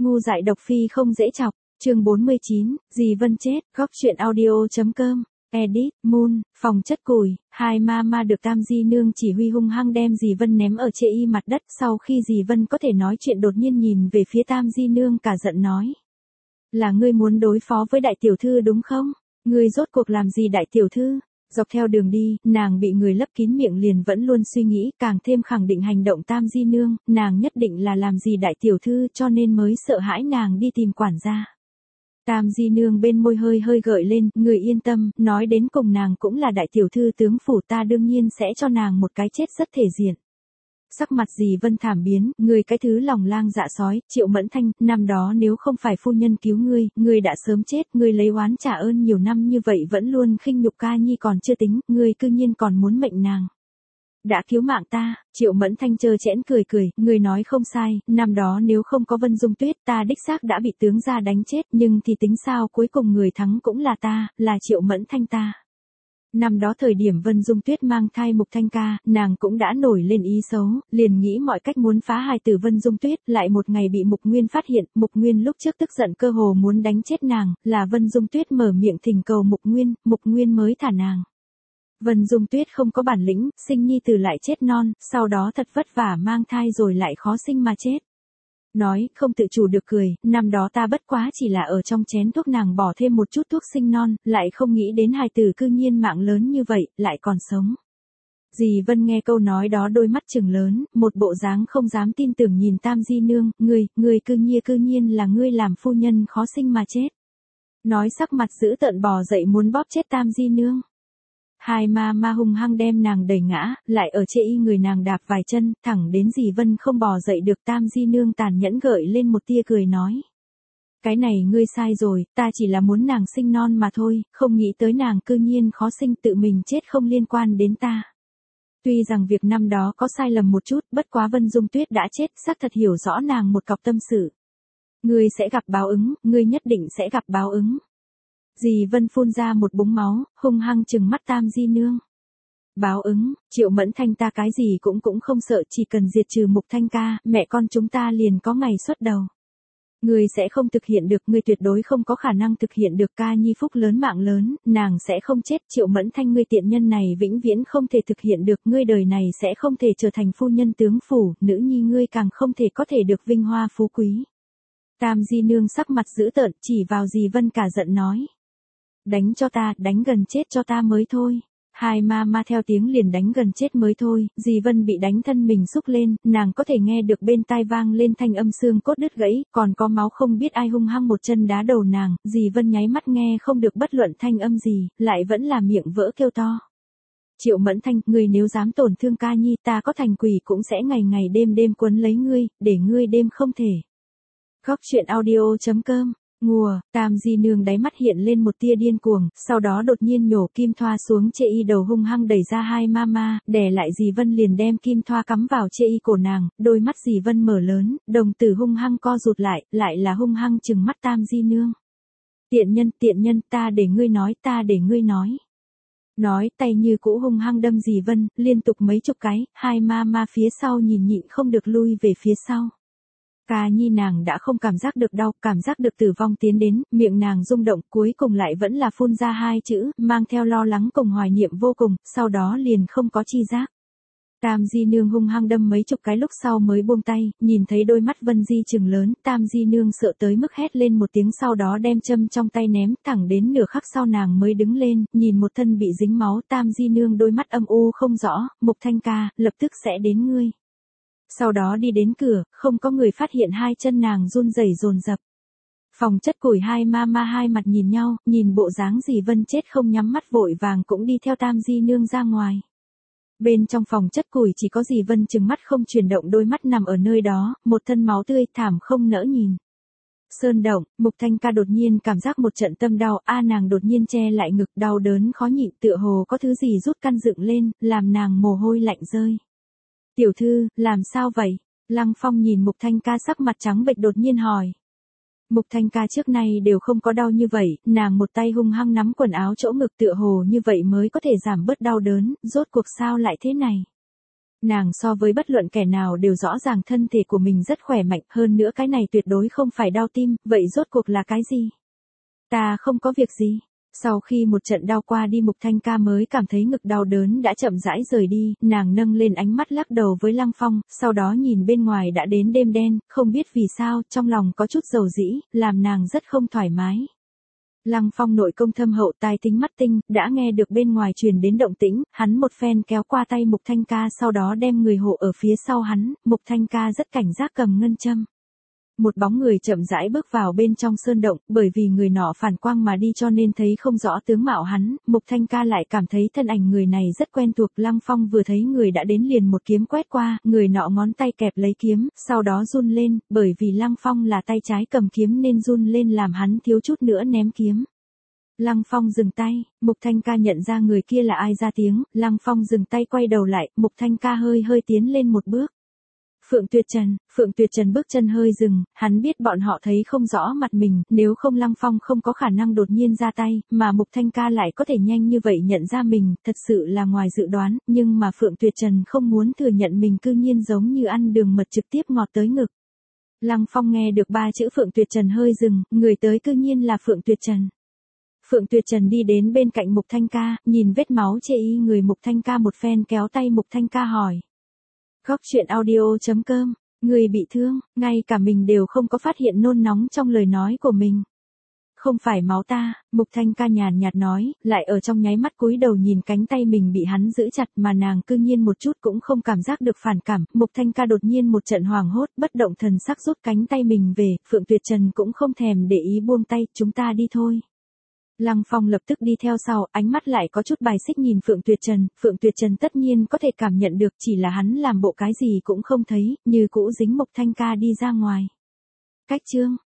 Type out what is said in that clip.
Ngu dại độc phi không dễ chọc, chương 49, dì Vân chết, góc truyện audio.com, edit, Moon, phòng chất củi, hai ma được Tam Di Nương chỉ huy hung hăng đem dì Vân ném ở chê y mặt đất. Sau khi dì Vân có thể nói chuyện đột nhiên nhìn về phía Tam Di Nương cả giận nói. Là ngươi muốn đối phó với đại tiểu thư đúng không? Ngươi rốt cuộc làm gì đại tiểu thư? Dọc theo đường đi, nàng bị người lấp kín miệng liền vẫn luôn suy nghĩ, càng thêm khẳng định hành động Tam Di Nương, nàng nhất định là làm gì đại tiểu thư cho nên mới sợ hãi nàng đi tìm quản gia. Tam Di Nương bên môi hơi gợi lên, người yên tâm, nói đến cùng nàng cũng là đại tiểu thư tướng phủ, ta đương nhiên sẽ cho nàng một cái chết rất thể diện. Sắc mặt dì Vân thảm biến, người cái thứ lòng lang dạ sói, Triệu Mẫn Thanh, năm đó nếu không phải phu nhân cứu ngươi đã sớm chết, ngươi lấy oán trả ơn nhiều năm như vậy vẫn luôn khinh nhục ca nhi còn chưa tính, ngươi cư nhiên còn muốn mệnh nàng. Đã cứu mạng ta, Triệu Mẫn Thanh trơ trẽn cười, ngươi nói không sai, năm đó nếu không có Vân Dung Tuyết ta đích xác đã bị tướng gia đánh chết, nhưng thì tính sao, cuối cùng người thắng cũng là ta, là Triệu Mẫn Thanh ta. Năm đó thời điểm Vân Dung Tuyết mang thai Mục Thanh ca, nàng cũng đã nổi lên ý xấu, liền nghĩ mọi cách muốn phá hài tử Vân Dung Tuyết, lại một ngày bị Mục Nguyên phát hiện, Mục Nguyên lúc trước tức giận cơ hồ muốn đánh chết nàng, là Vân Dung Tuyết mở miệng thỉnh cầu Mục Nguyên mới thả nàng. Vân Dung Tuyết không có bản lĩnh, sinh nhi tử lại chết non, sau đó thật vất vả mang thai rồi lại khó sinh mà chết. Nói, không tự chủ được cười, năm đó ta bất quá chỉ là ở trong chén thuốc nàng bỏ thêm một chút thuốc sinh non, lại không nghĩ đến hài tử cư nhiên mạng lớn như vậy, lại còn sống. Dì Vân nghe câu nói đó đôi mắt trừng lớn, một bộ dáng không dám tin tưởng nhìn Tam Di Nương, ngươi cư nhiên là ngươi làm phu nhân khó sinh mà chết. Nói sắc mặt dữ tợn bò dậy muốn bóp chết Tam Di Nương. Hai ma hung hăng đem nàng đẩy ngã, lại ở chê y người nàng đạp vài chân, thẳng đến dì Vân không bò dậy được. Tam Di Nương tàn nhẫn gợi lên một tia cười nói. Cái này ngươi sai rồi, ta chỉ là muốn nàng sinh non mà thôi, không nghĩ tới nàng cư nhiên khó sinh tự mình chết không liên quan đến ta. Tuy rằng việc năm đó có sai lầm một chút, bất quá Vân Dung Tuyết đã chết, xác thật hiểu rõ nàng một cọc tâm sự. Ngươi sẽ gặp báo ứng, ngươi nhất định sẽ gặp báo ứng. Dì Vân phun ra một búng máu, hung hăng trừng mắt Tam Di Nương. Báo ứng, Triệu Mẫn Thanh ta cái gì cũng không sợ, chỉ cần diệt trừ Mục Thanh ca, mẹ con chúng ta liền có ngày xuất đầu. Ngươi sẽ không thực hiện được, ngươi tuyệt đối không có khả năng thực hiện được, ca nhi phúc lớn mạng lớn, nàng sẽ không chết. Triệu Mẫn Thanh ngươi tiện nhân này vĩnh viễn không thể thực hiện được, ngươi đời này sẽ không thể trở thành phu nhân tướng phủ, nữ nhi ngươi càng không thể có thể được vinh hoa phú quý. Tam Di Nương sắc mặt dữ tợn, chỉ vào dì Vân cả giận nói. Đánh cho ta, đánh gần chết cho ta mới thôi. Hai ma theo tiếng liền đánh gần chết mới thôi, dì Vân bị đánh thân mình xúc lên, nàng có thể nghe được bên tai vang lên thanh âm xương cốt đứt gãy, còn có máu không biết ai hung hăng một chân đá đầu nàng, dì Vân nháy mắt nghe không được bất luận thanh âm gì, lại vẫn là miệng vỡ kêu to. Triệu Mẫn Thanh, ngươi nếu dám tổn thương ca nhi ta có thành quỷ cũng sẽ ngày đêm quấn lấy ngươi, để ngươi đêm không thể. Góc truyện audio.com. Ngùa, Tam Di Nương đáy mắt hiện lên một tia điên cuồng, sau đó đột nhiên nhổ kim thoa xuống chê y đầu hung hăng đẩy ra hai ma, đè lại dì Vân liền đem kim thoa cắm vào chê y cổ nàng, đôi mắt dì Vân mở lớn, đồng tử hung hăng co rụt lại là hung hăng trừng mắt Tam Di Nương. Tiện nhân, ta để ngươi nói. Nói tay như cũ hung hăng đâm dì Vân, liên tục mấy chục cái, hai ma phía sau nhịn không được lui về phía sau. Ca nhi nàng đã không cảm giác được đau, cảm giác được tử vong tiến đến, miệng nàng rung động, cuối cùng lại vẫn là phun ra hai chữ, mang theo lo lắng cùng hoài niệm vô cùng, sau đó liền không có chi giác. Tam Di Nương hung hăng đâm mấy chục cái lúc sau mới buông tay, nhìn thấy đôi mắt Vân Di trừng lớn, Tam Di Nương sợ tới mức hét lên một tiếng sau đó đem châm trong tay ném, thẳng đến nửa khắc sau nàng mới đứng lên, nhìn một thân bị dính máu Tam Di Nương đôi mắt âm u không rõ, Mục Thanh ca, lập tức sẽ đến ngươi. Sau đó đi đến cửa, không có người phát hiện hai chân nàng run rẩy dồn dập. Phòng chất củi hai ma hai mặt nhìn nhau, nhìn bộ dáng dì Vân chết không nhắm mắt vội vàng cũng đi theo Tam Di Nương ra ngoài. Bên trong phòng chất củi chỉ có dì Vân trừng mắt không chuyển động đôi mắt nằm ở nơi đó, một thân máu tươi thảm không nỡ nhìn. Sơn động, Mục Thanh ca đột nhiên cảm giác một trận tâm đau, nàng đột nhiên che lại ngực đau đớn khó nhịn tựa hồ có thứ gì rút căn dựng lên, làm nàng mồ hôi lạnh rơi. Tiểu thư, làm sao vậy? Lăng Phong nhìn Mục Thanh ca sắc mặt trắng bệch đột nhiên hỏi. Mục Thanh ca trước nay đều không có đau như vậy, nàng một tay hung hăng nắm quần áo chỗ ngực tựa hồ như vậy mới có thể giảm bớt đau đớn, rốt cuộc sao lại thế này? Nàng so với bất luận kẻ nào đều rõ ràng thân thể của mình rất khỏe mạnh, hơn nữa cái này tuyệt đối không phải đau tim, vậy rốt cuộc là cái gì? Ta không có việc gì. Sau khi một trận đau qua đi Mục Thanh Ca mới cảm thấy ngực đau đớn đã chậm rãi rời đi, nàng nâng lên ánh mắt lắc đầu với Lăng Phong, sau đó nhìn bên ngoài đã đến đêm đen, không biết vì sao, trong lòng có chút dầu dĩ, làm nàng rất không thoải mái. Lăng Phong nội công thâm hậu tai tính mắt tinh, đã nghe được bên ngoài truyền đến động tĩnh, hắn một phen kéo qua tay Mục Thanh Ca sau đó đem người hộ ở phía sau hắn, Mục Thanh Ca rất cảnh giác cầm ngân châm. Một bóng người chậm rãi bước vào bên trong sơn động, bởi vì người nọ phản quang mà đi cho nên thấy không rõ tướng mạo hắn, Mục Thanh Ca lại cảm thấy thân ảnh người này rất quen thuộc. Lăng Phong vừa thấy người đã đến liền một kiếm quét qua, người nọ ngón tay kẹp lấy kiếm, sau đó run lên, bởi vì Lăng Phong là tay trái cầm kiếm nên run lên làm hắn thiếu chút nữa ném kiếm. Lăng Phong dừng tay, Mục Thanh Ca nhận ra người kia là ai ra tiếng, Lăng Phong dừng tay quay đầu lại, Mục Thanh Ca hơi tiến lên một bước. Phượng Tuyệt Trần bước chân hơi dừng, hắn biết bọn họ thấy không rõ mặt mình, nếu không Lăng Phong không có khả năng đột nhiên ra tay, mà Mục Thanh Ca lại có thể nhanh như vậy nhận ra mình, thật sự là ngoài dự đoán, nhưng mà Phượng Tuyệt Trần không muốn thừa nhận mình cư nhiên giống như ăn đường mật trực tiếp ngọt tới ngực. Lăng Phong nghe được ba chữ Phượng Tuyệt Trần hơi dừng, người tới cư nhiên là Phượng Tuyệt Trần. Phượng Tuyệt Trần đi đến bên cạnh Mục Thanh Ca, nhìn vết máu chê y người Mục Thanh Ca một phen kéo tay Mục Thanh Ca hỏi. Góc truyện audio.com, người bị thương, ngay cả mình đều không có phát hiện nôn nóng trong lời nói của mình. Không phải máu ta, Mục Thanh Ca nhàn nhạt nói, lại ở trong nháy mắt cúi đầu nhìn cánh tay mình bị hắn giữ chặt mà nàng cư nhiên một chút cũng không cảm giác được phản cảm. Mục Thanh Ca đột nhiên một trận hoảng hốt, bất động thần sắc rút cánh tay mình về, Phượng Tuyệt Trần cũng không thèm để ý buông tay, chúng ta đi thôi. Lăng Phong lập tức đi theo sau, ánh mắt lại có chút bài xích nhìn Phượng Tuyệt Trần tất nhiên có thể cảm nhận được, chỉ là hắn làm bộ cái gì cũng không thấy, như cũ dính Mục Thanh Ca đi ra ngoài. Cách chương